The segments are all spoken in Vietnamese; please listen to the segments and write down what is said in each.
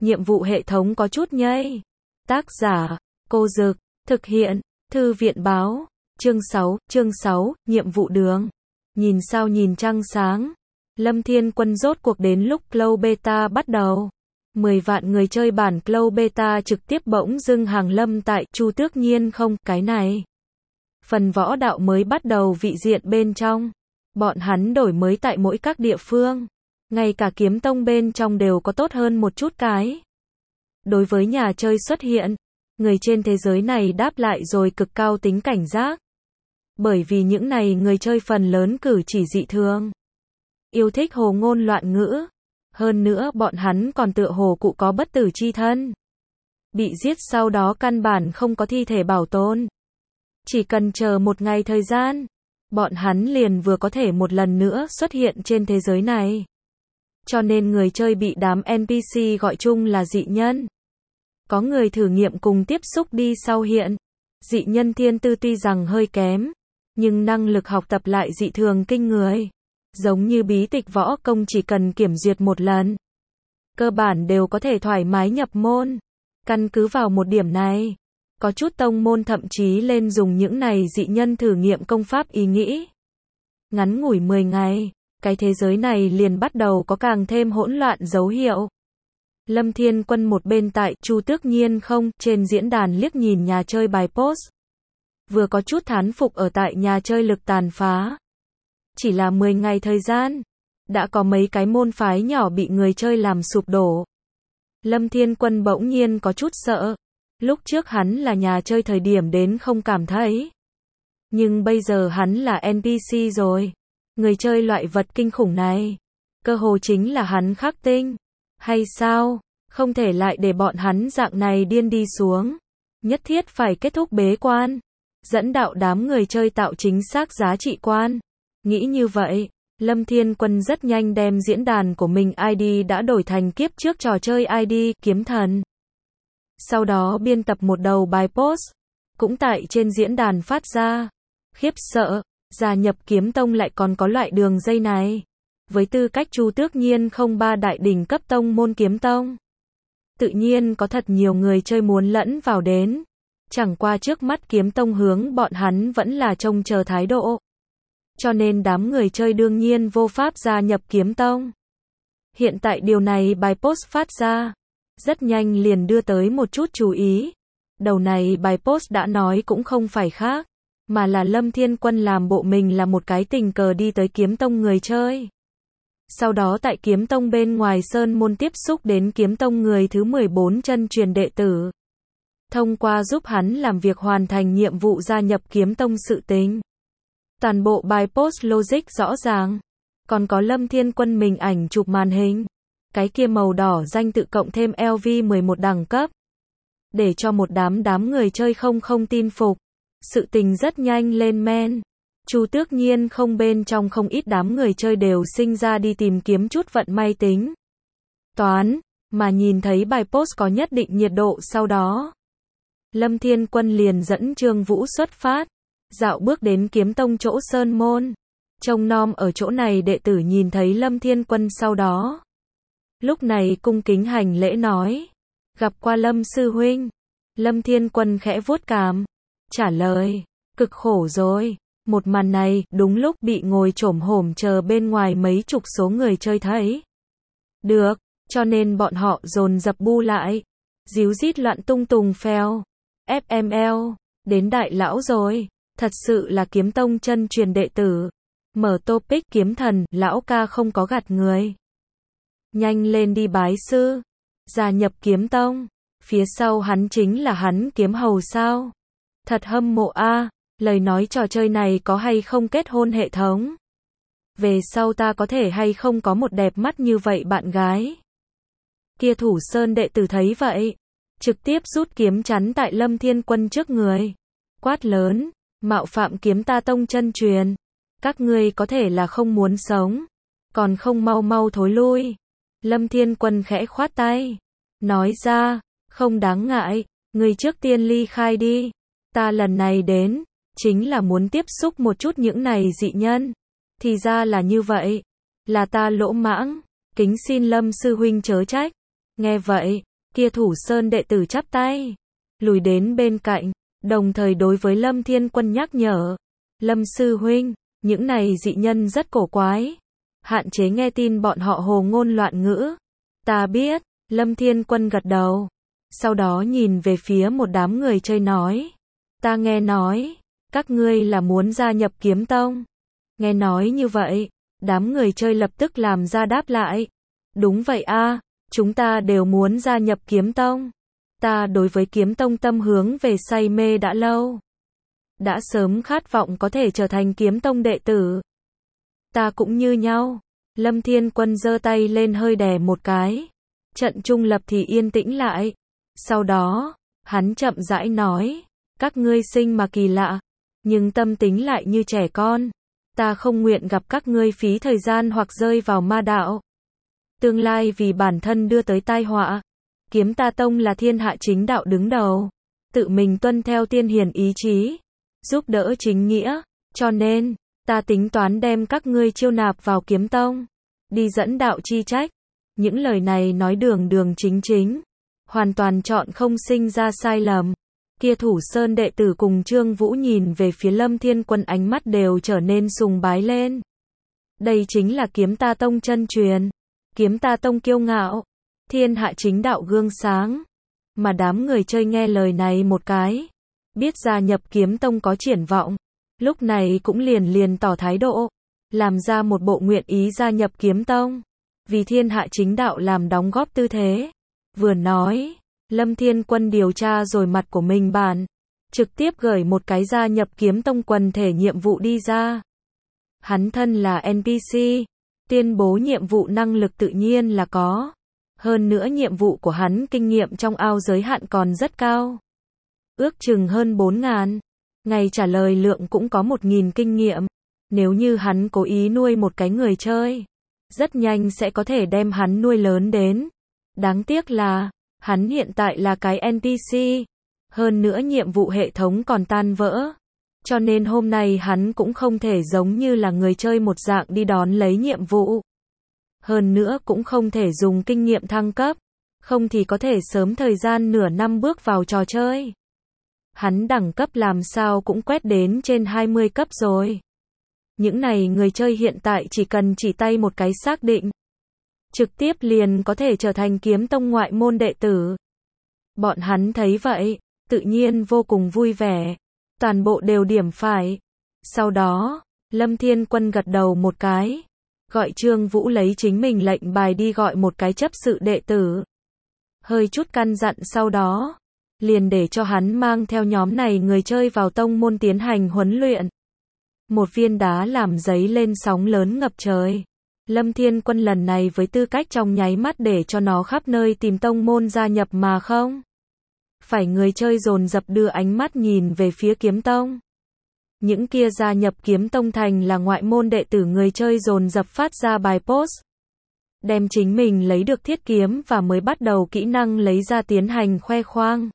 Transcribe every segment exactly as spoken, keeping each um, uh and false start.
nhiệm vụ hệ thống có chút nhây. Tác giả, Cô Dực, thực hiện, Thư viện Báo, chương sáu, chương sáu, nhiệm vụ đường. Nhìn sao nhìn trăng sáng. Lâm Thiên Quân rốt cuộc đến lúc Cloud Beta bắt đầu. mười vạn người chơi bản Cloud Beta trực tiếp bỗng dưng hàng lâm tại Chu Tước Nhiên không, cái này. Phần võ đạo mới bắt đầu vị diện bên trong. Bọn hắn đổi mới tại mỗi các địa phương. Ngay cả kiếm tông bên trong đều có tốt hơn một chút cái. Đối với nhà chơi xuất hiện, người trên thế giới này đáp lại rồi cực cao tính cảnh giác. Bởi vì những này người chơi phần lớn cử chỉ dị thường. Yêu thích hồ ngôn loạn ngữ. Hơn nữa bọn hắn còn tựa hồ cụ có bất tử chi thân. Bị giết sau đó căn bản không có thi thể bảo tồn. Chỉ cần chờ một ngày thời gian, bọn hắn liền vừa có thể một lần nữa xuất hiện trên thế giới này. Cho nên người chơi bị đám en pê xê gọi chung là dị nhân. Có người thử nghiệm cùng tiếp xúc đi sau hiện. Dị nhân thiên tư tuy rằng hơi kém, nhưng năng lực học tập lại dị thường kinh người. Giống như bí tịch võ công chỉ cần kiểm duyệt một lần, cơ bản đều có thể thoải mái nhập môn. Căn cứ vào một điểm này, có chút tông môn thậm chí lên dùng những này dị nhân thử nghiệm công pháp ý nghĩ. Ngắn ngủi mười ngày, cái thế giới này liền bắt đầu có càng thêm hỗn loạn dấu hiệu. Lâm Thiên Quân một bên tại Chu Tước Nhiên không, trên diễn đàn liếc nhìn nhà chơi bài post. Vừa có chút thán phục ở tại nhà chơi lực tàn phá. Chỉ là mười ngày thời gian, đã có mấy cái môn phái nhỏ bị người chơi làm sụp đổ. Lâm Thiên Quân bỗng nhiên có chút sợ. Lúc trước hắn là nhà chơi thời điểm đến không cảm thấy. Nhưng bây giờ hắn là en pê xê rồi. Người chơi loại vật kinh khủng này. Cơ hồ chính là hắn khắc tinh. Hay sao? Không thể lại để bọn hắn dạng này điên đi xuống. Nhất thiết phải kết thúc bế quan. Dẫn đạo đám người chơi tạo chính xác giá trị quan. Nghĩ như vậy, Lâm Thiên Quân rất nhanh đem diễn đàn của mình i đê đã đổi thành kiếp trước trò chơi i đê Kiếm Thần. Sau đó biên tập một đầu bài post, cũng tại trên diễn đàn phát ra. Khiếp sợ, gia nhập kiếm tông lại còn có loại đường dây này. Với tư cách Chu Tước Nhiên không ba đại đỉnh cấp tông môn kiếm tông. Tự nhiên có thật nhiều người chơi muốn lẫn vào đến. Chẳng qua trước mắt kiếm tông hướng bọn hắn vẫn là trông chờ thái độ. Cho nên đám người chơi đương nhiên vô pháp gia nhập kiếm tông. Hiện tại điều này bài post phát ra. Rất nhanh liền đưa tới một chút chú ý. Đầu này bài post đã nói cũng không phải khác. Mà là Lâm Thiên Quân làm bộ mình là một cái tình cờ đi tới kiếm tông người chơi. Sau đó tại kiếm tông bên ngoài sơn môn tiếp xúc đến kiếm tông người thứ mười bốn chân truyền đệ tử. Thông qua giúp hắn làm việc hoàn thành nhiệm vụ gia nhập kiếm tông sự tình. Toàn bộ bài post logic rõ ràng. Còn có Lâm Thiên Quân mình ảnh chụp màn hình. Cái kia màu đỏ danh tự cộng thêm lờ vê mười một đẳng cấp. Để cho một đám đám người chơi không không tin phục. Sự tình rất nhanh lên men. Chu Tước Nhiên không bên trong không ít đám người chơi đều sinh ra đi tìm kiếm chút vận may tính. Toán, mà nhìn thấy bài post có nhất định nhiệt độ sau đó. Lâm Thiên Quân liền dẫn Trương Vũ xuất phát. Dạo bước đến kiếm tông chỗ sơn môn. Trông nom ở chỗ này đệ tử nhìn thấy Lâm Thiên Quân sau đó. Lúc này cung kính hành lễ nói. Gặp qua Lâm sư huynh. Lâm Thiên Quân khẽ vuốt cằm. Trả lời. Cực khổ rồi. Một màn này đúng lúc bị ngồi chổm hổm chờ bên ngoài mấy chục số người chơi thấy. Được. Cho nên bọn họ dồn dập bu lại. Díu dít loạn tung tùng phèo. ép em lờ. Đến đại lão rồi. Thật sự là kiếm tông chân truyền đệ tử. Mở topic kiếm thần, lão ca không có gạt người. Nhanh lên đi bái sư. Gia nhập kiếm tông. Phía sau hắn chính là hắn kiếm hầu sao. Thật hâm mộ a. À. Lời nói trò chơi này có hay không kết hôn hệ thống. Về sau ta có thể hay không có một đẹp mắt như vậy bạn gái. Kia Thủ Sơn đệ tử thấy vậy. Trực tiếp rút kiếm chắn tại Lâm Thiên Quân trước người. Quát lớn. Mạo phạm kiếm ta tông chân truyền. Các ngươi có thể là không muốn sống. Còn không mau mau thối lui. Lâm Thiên Quân khẽ khoát tay. Nói ra. Không đáng ngại. Ngươi trước tiên ly khai đi. Ta lần này đến. Chính là muốn tiếp xúc một chút những này dị nhân. Thì ra là như vậy. Là ta lỗ mãng. Kính xin Lâm sư huynh chớ trách. Nghe vậy. Kia Thủ Sơn đệ tử chắp tay, lùi đến bên cạnh, đồng thời đối với Lâm Thiên Quân nhắc nhở. Lâm sư huynh, những này dị nhân rất cổ quái. Hạn chế nghe tin bọn họ hồ ngôn loạn ngữ. Ta biết, Lâm Thiên Quân gật đầu. Sau đó nhìn về phía một đám người chơi nói. Ta nghe nói, các ngươi là muốn gia nhập kiếm tông. Nghe nói như vậy, đám người chơi lập tức làm ra đáp lại. Đúng vậy a, chúng ta đều muốn gia nhập kiếm tông. Ta đối với kiếm tông tâm hướng về say mê đã lâu. Đã sớm khát vọng có thể trở thành kiếm tông đệ tử. Ta cũng như nhau. Lâm Thiên Quân giơ tay lên hơi đè một cái. Trận trung lập thì yên tĩnh lại. Sau đó, hắn chậm rãi nói. Các ngươi sinh mà kỳ lạ, nhưng tâm tính lại như trẻ con. Ta không nguyện gặp các ngươi phí thời gian hoặc rơi vào ma đạo. Tương lai vì bản thân đưa tới tai họa. Kiếm Ta Tông là thiên hạ chính đạo đứng đầu. Tự mình tuân theo tiên hiền ý chí. Giúp đỡ chính nghĩa. Cho nên, ta tính toán đem các ngươi chiêu nạp vào kiếm tông. Đi dẫn đạo chi trách. Những lời này nói đường đường chính chính. Hoàn toàn chọn không sinh ra sai lầm. Kia Thủ Sơn đệ tử cùng Trương Vũ nhìn về phía Lâm Thiên Quân ánh mắt đều trở nên sùng bái lên. Đây chính là Kiếm Ta Tông chân truyền. Kiếm Ta Tông kiêu ngạo. Thiên hạ chính đạo gương sáng. Mà đám người chơi nghe lời này một cái. Biết gia nhập kiếm tông có triển vọng. Lúc này cũng liền liền tỏ thái độ. Làm ra một bộ nguyện ý gia nhập kiếm tông. Vì thiên hạ chính đạo làm đóng góp tư thế. Vừa nói, Lâm Thiên Quân điều tra rồi mặt của mình bản. Trực tiếp gửi một cái gia nhập kiếm tông quần thể nhiệm vụ đi ra. Hắn thân là en pê xê. Tuyên bố nhiệm vụ năng lực tự nhiên là có. Hơn nữa nhiệm vụ của hắn kinh nghiệm trong ao giới hạn còn rất cao. Ước chừng hơn bốn ngàn. Ngày trả lời lượng cũng có một nghìn kinh nghiệm. Nếu như hắn cố ý nuôi một cái người chơi, rất nhanh sẽ có thể đem hắn nuôi lớn đến. Đáng tiếc là, hắn hiện tại là cái en pê xê. Hơn nữa nhiệm vụ hệ thống còn tan vỡ. Cho nên hôm nay hắn cũng không thể giống như là người chơi một dạng đi đón lấy nhiệm vụ. Hơn nữa cũng không thể dùng kinh nghiệm thăng cấp. Không thì có thể sớm thời gian nửa năm bước vào trò chơi. Hắn đẳng cấp làm sao cũng quét đến trên hai mươi cấp rồi. Những này người chơi hiện tại chỉ cần chỉ tay một cái xác định. Trực tiếp liền có thể trở thành kiếm tông ngoại môn đệ tử. Bọn hắn thấy vậy, tự nhiên vô cùng vui vẻ. Toàn bộ đều điểm phải. Sau đó, Lâm Thiên Quân gật đầu một cái. Gọi Trương Vũ lấy chính mình lệnh bài đi gọi một cái chấp sự đệ tử. Hơi chút căn dặn sau đó. Liền để cho hắn mang theo nhóm này người chơi vào tông môn tiến hành huấn luyện. Một viên đá làm giấy lên sóng lớn ngập trời. Lâm Thiên Quân lần này với tư cách trong nháy mắt để cho nó khắp nơi tìm tông môn gia nhập mà không. Phải người chơi dồn dập đưa ánh mắt nhìn về phía kiếm tông. Những kia gia nhập kiếm tông thành là ngoại môn đệ tử người chơi dồn dập phát ra bài post. Đem chính mình lấy được thiết kiếm và mới bắt đầu kỹ năng lấy ra tiến hành khoe khoang.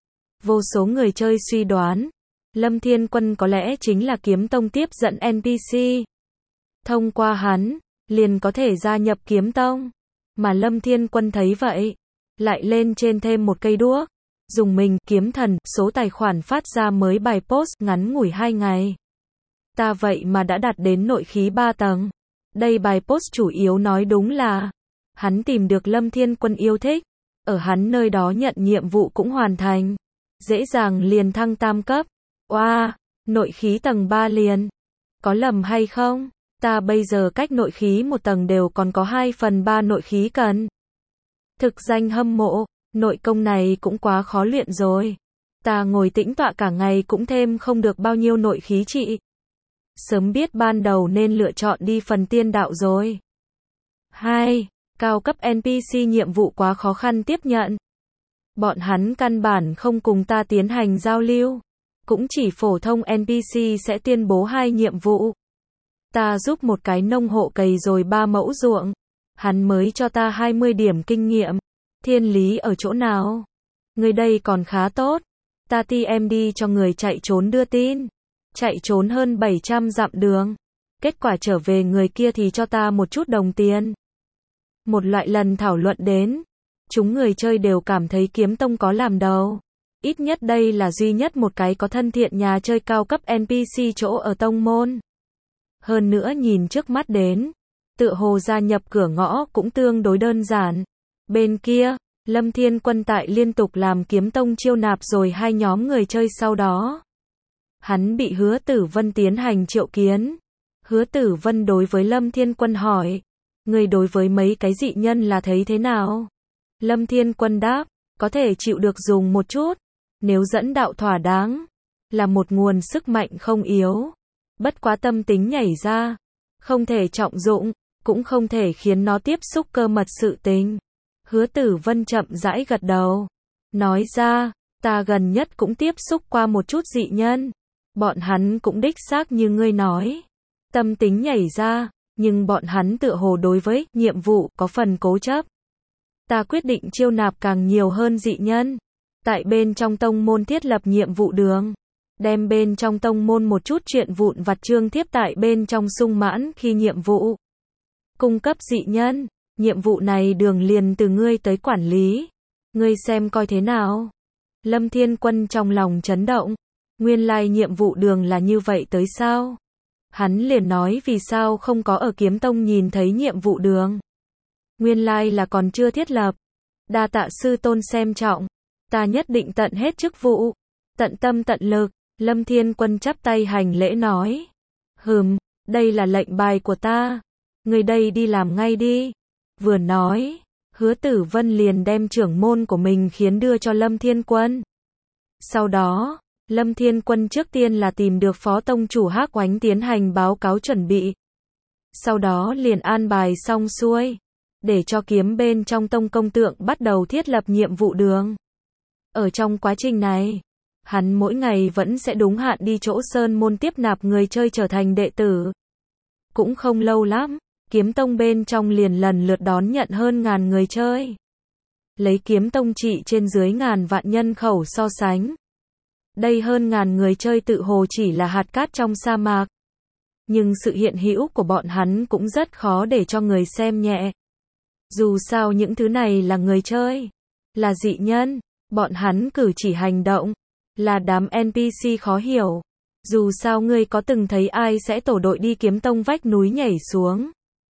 Vô số người chơi suy đoán, Lâm Thiên Quân có lẽ chính là kiếm tông tiếp dẫn en pê xê. Thông qua hắn, liền có thể gia nhập kiếm tông. Mà Lâm Thiên Quân thấy vậy, lại lên trên thêm một cây đuốc. Dùng mình, kiếm thần, số tài khoản phát ra mới bài post ngắn ngủi hai ngày. Ta vậy mà đã đạt đến nội khí ba tầng. Đây bài post chủ yếu nói đúng là, hắn tìm được Lâm Thiên Quân yêu thích. Ở hắn nơi đó nhận nhiệm vụ cũng hoàn thành. Dễ dàng liền thăng tam cấp. Oa, wow, nội khí tầng ba liền. Có lầm hay không? Ta bây giờ cách nội khí một tầng đều còn có hai phần ba nội khí cần. Thực danh hâm mộ, nội công này cũng quá khó luyện rồi. Ta ngồi tĩnh tọa cả ngày cũng thêm không được bao nhiêu nội khí trị. Sớm biết ban đầu nên lựa chọn đi phần tiên đạo rồi. hai. Cao cấp en pê xê nhiệm vụ quá khó khăn tiếp nhận. Bọn hắn căn bản không cùng ta tiến hành giao lưu. Cũng chỉ phổ thông en pê xê sẽ tuyên bố hai nhiệm vụ. Ta giúp một cái nông hộ cày rồi ba mẫu ruộng. Hắn mới cho ta hai mươi điểm kinh nghiệm. Thiên lý ở chỗ nào? Người đây còn khá tốt. Ta ti em đi cho người chạy trốn đưa tin. Chạy trốn hơn bảy trăm dặm đường. Kết quả trở về người kia thì cho ta một chút đồng tiền. Một loại lần thảo luận đến. Chúng người chơi đều cảm thấy kiếm tông có làm đầu. Ít nhất đây là duy nhất một cái có thân thiện nhà chơi cao cấp en pê xê chỗ ở tông môn. Hơn nữa nhìn trước mắt đến, tựa hồ gia nhập cửa ngõ cũng tương đối đơn giản. Bên kia, Lâm Thiên Quân tại liên tục làm kiếm tông chiêu nạp rồi hai nhóm người chơi sau đó. Hắn bị Hứa Tử Vân tiến hành triệu kiến. Hứa Tử Vân đối với Lâm Thiên Quân hỏi, người đối với mấy cái dị nhân là thấy thế nào? Lâm Thiên Quân đáp, có thể chịu được dùng một chút, nếu dẫn đạo thỏa đáng, là một nguồn sức mạnh không yếu. Bất quá tâm tính nhảy ra, không thể trọng dụng, cũng không thể khiến nó tiếp xúc cơ mật sự tình. Hứa Tử Vân chậm rãi gật đầu, nói ra, ta gần nhất cũng tiếp xúc qua một chút dị nhân. Bọn hắn cũng đích xác như ngươi nói. Tâm tính nhảy ra, nhưng bọn hắn tựa hồ đối với nhiệm vụ có phần cố chấp. Ta quyết định chiêu nạp càng nhiều hơn dị nhân. Tại bên trong tông môn thiết lập nhiệm vụ đường. Đem bên trong tông môn một chút chuyện vụn vặt trương tiếp tại bên trong sung mãn khi nhiệm vụ. Cung cấp dị nhân. Nhiệm vụ này đường liền từ ngươi tới quản lý. Ngươi xem coi thế nào. Lâm Thiên Quân trong lòng chấn động. Nguyên lai nhiệm vụ đường là như vậy tới sao? Hắn liền nói vì sao không có ở kiếm tông nhìn thấy nhiệm vụ đường. Nguyên lai là còn chưa thiết lập. Đa tạ sư tôn xem trọng. Ta nhất định tận hết chức vụ. Tận tâm tận lực. Lâm Thiên Quân chắp tay hành lễ nói. Hừm, đây là lệnh bài của ta. Người đây đi làm ngay đi. Vừa nói, Hứa Tử Vân liền đem trưởng môn của mình khiến đưa cho Lâm Thiên Quân. Sau đó, Lâm Thiên Quân trước tiên là tìm được phó tông chủ Hắc Oánh tiến hành báo cáo chuẩn bị. Sau đó liền an bài xong xuôi, để cho kiếm bên trong tông công tượng bắt đầu thiết lập nhiệm vụ đường. Ở trong quá trình này, hắn mỗi ngày vẫn sẽ đúng hạn đi chỗ sơn môn tiếp nạp người chơi trở thành đệ tử. Cũng không lâu lắm, kiếm tông bên trong liền lần lượt đón nhận hơn ngàn người chơi. Lấy kiếm tông trị trên dưới ngàn vạn nhân khẩu so sánh. Đây hơn ngàn người chơi tự hồ chỉ là hạt cát trong sa mạc. Nhưng sự hiện hữu của bọn hắn cũng rất khó để cho người xem nhẹ. Dù sao những thứ này là người chơi, là dị nhân, bọn hắn cử chỉ hành động, là đám en pê xê khó hiểu. Dù sao ngươi có từng thấy ai sẽ tổ đội đi kiếm tông vách núi nhảy xuống.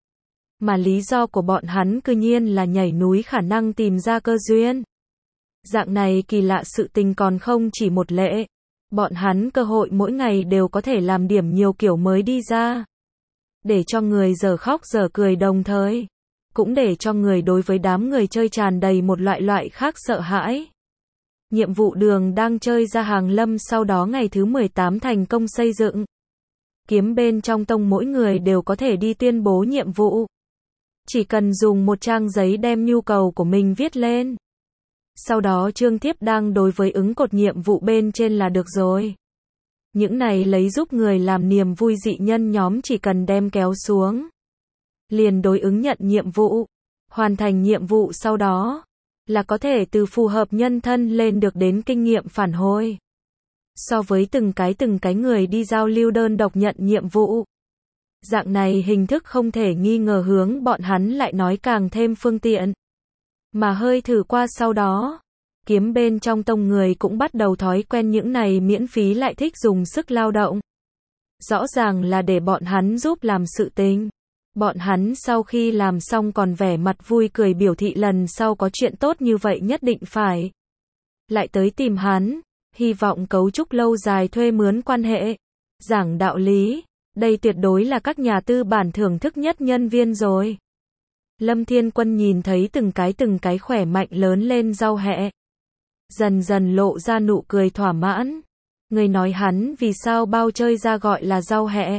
Mà lý do của bọn hắn cư nhiên là nhảy núi khả năng tìm ra cơ duyên. Dạng này kỳ lạ sự tình còn không chỉ một lệ. Bọn hắn cơ hội mỗi ngày đều có thể làm điểm nhiều kiểu mới đi ra. Để cho người giờ khóc giờ cười đồng thời. Cũng để cho người đối với đám người chơi tràn đầy một loại loại khác sợ hãi. Nhiệm vụ đường đang chơi ra hàng lâm sau đó ngày thứ mười tám thành công xây dựng. Kiếm bên trong tông mỗi người đều có thể đi tuyên bố nhiệm vụ. Chỉ cần dùng một trang giấy đem nhu cầu của mình viết lên. Sau đó trương thiếp đang đối với ứng cột nhiệm vụ bên trên là được rồi. Những này lấy giúp người làm niềm vui dị nhân nhóm chỉ cần đem kéo xuống. Liền đối ứng nhận nhiệm vụ. Hoàn thành nhiệm vụ sau đó. Là có thể từ phù hợp nhân thân lên được đến kinh nghiệm phản hồi. So với từng cái từng cái người đi giao lưu đơn độc nhận nhiệm vụ. Dạng này hình thức không thể nghi ngờ hướng bọn hắn lại nói càng thêm phương tiện. Mà hơi thử qua sau đó, kiếm bên trong tông người cũng bắt đầu thói quen những này miễn phí lại thích dùng sức lao động. Rõ ràng là để bọn hắn giúp làm sự tình. Bọn hắn sau khi làm xong còn vẻ mặt vui cười biểu thị lần sau có chuyện tốt như vậy nhất định phải lại tới tìm hắn, hy vọng cấu trúc lâu dài thuê mướn quan hệ. Giảng đạo lý, đây tuyệt đối là các nhà tư bản thưởng thức nhất nhân viên rồi. Lâm Thiên Quân nhìn thấy từng cái từng cái khỏe mạnh lớn lên rau hẹ. Dần dần lộ ra nụ cười thỏa mãn. Người nói hắn vì sao bao chơi ra gọi là rau hẹ.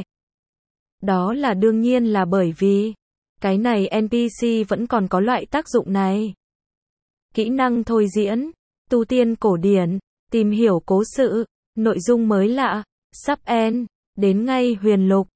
Đó là đương nhiên là bởi vì cái này en pê xê vẫn còn có loại tác dụng này. Kỹ năng thôi diễn, tu tiên cổ điển, tìm hiểu cố sự, nội dung mới lạ, sub end, đến ngay huyền lục.